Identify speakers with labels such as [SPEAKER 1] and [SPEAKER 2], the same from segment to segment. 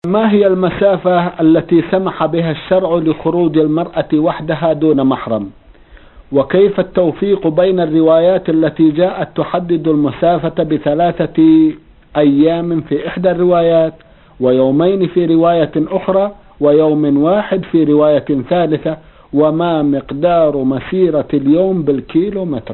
[SPEAKER 1] ما هي المسافة التي سمح بها الشرع لخروج المرأة وحدها دون محرم؟ وكيف التوفيق بين الروايات التي جاءت تحدد المسافة ب3 أيام في إحدى الروايات، ويومين في رواية أخرى، ويوم واحد في رواية ثالثة؟ وما مقدار مسيرة اليوم بالكيلومتر؟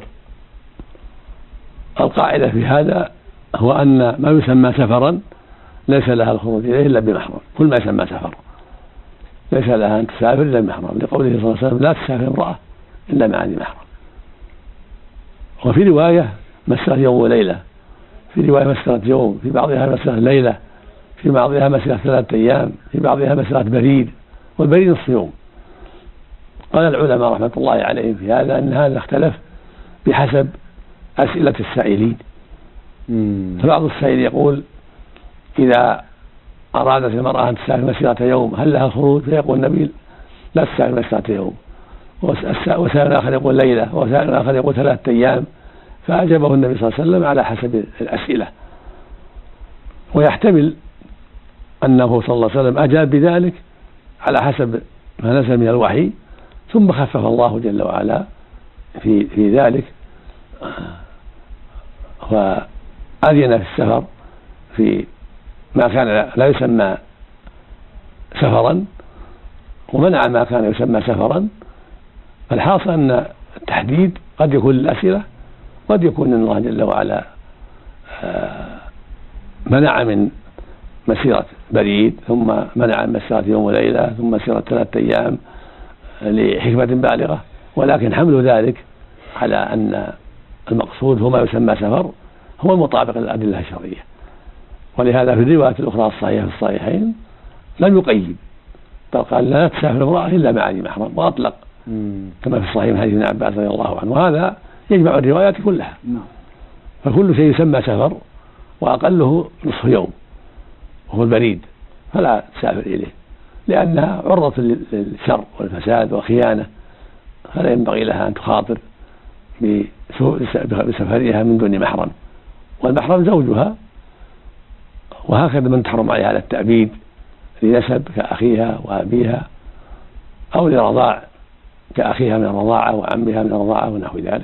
[SPEAKER 2] القاعدة في هذا هو أن ما يسمى سفرا ليس لها الخروج إليه إلا بمحرم. كل ما يسمى سفر ليس لها أن تسافر إلا بمحرم، لقوله صلى الله عليه وسلم: لا تسافر امرأة إلا مع ذي محرم. وفي رواية مسيرة يوم وليلة، في رواية مسيرة يوم، في بعضها مسيرة ليلة، في بعضها مسيرة 3 أيام، في بعضها مسيرة بريد، والبريد نصف يوم. قال العلماء رحمة الله عليهم في هذا أن هذا اختلف بحسب أسئلة السائلين. فبعض السائل يقول: إذا أرادت المرأة أن تسافر مسيرة يوم هل لها الخروج؟ فيقول النبي: لا تسافر مسيرة يوم. وسائل آخر يقول ليلة، وسائل آخر يقول 3 أيام. فأجابه النبي صلى الله عليه وسلم على حسب الأسئلة. ويحتمل أنه صلى الله عليه وسلم أجاب بذلك على حسب ما نزل من الوحي، ثم خفف الله جل وعلا في ذلك، وأذن في السفر في ما كان لا يسمى سفرا، ومنع ما كان يسمى سفرا. فالحاصل أن التحديد قد يكون للأسئلة، قد يكون أن الله جل وعلا منع من مسيرة بريد، ثم منع من مسيرة يوم وليلة، ثم مسيرة 3 أيام لحكمة بالغة. ولكن حمل ذلك على أن المقصود هو ما يسمى سفر هو المطابق للأدلة الشرعية. ولهذا في الروايات الأخرى الصحيحة في الصحيحين لم يقيد، بل قال: لا تسافر امرأة إلا مع ذي محرم، وأطلق كما في الصحيح من حديث ابن عباس رضي الله عنه. وهذا يجمع الروايات كلها. فكل شيء يسمى سفر وأقله نصف يوم وهو البريد، فلا تسافر إليه لأنها عرضة للشر والفساد والخيانة، فلا ينبغي لها أن تخاطر بسفرها من دون محرم، والمحرم زوجها. وهكذا من تحرم عليها على التأبيد لنسب كأخيها وأبيها، أو لرضاع كأخيها من الرضاعة وعمها من الرضاعة ونحو ذلك.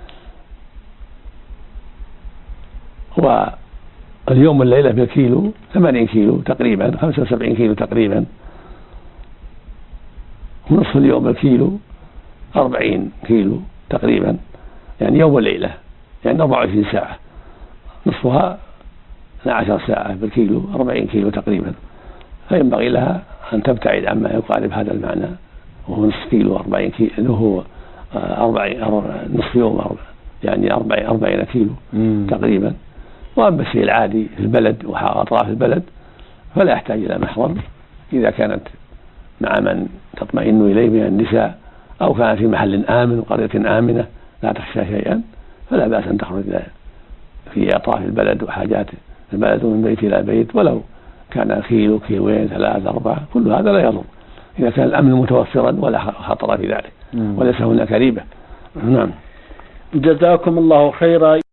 [SPEAKER 2] واليوم والليلة بالكيلو 80 كيلو تقريبا، 75 كيلو تقريبا، ونصف اليوم بالكيلو 40 كيلو تقريبا، يعني يوم والليلة يعني 24 ساعة، نصفها 12 ساعة بالكيلو 40 كيلو تقريبا. فينبغي لها أن تبتعد عما يقارب هذا المعنى، وهو نصف كيلو 40 كيلو، هو 40 نصف يوم يعني 40 كيلو تقريبا. وأما الشيء العادي في البلد وأطراف البلد فلا يحتاج إلى محرم إذا كانت مع من تطمئن إليه من النساء، أو كانت في محل آمن وقرية آمنة لا تخشى شيئا، فلا بأس أن تخرج في أطراف البلد وحاجات البلد من بيت إلى بيت، ولو كان كيلو كيلوين 3 4، كل هذا لا يضر إذا كان الأمن متوفرا ولا خطر في ذلك وليس هناك ريبة. نعم.
[SPEAKER 1] جزاكم الله خيرا.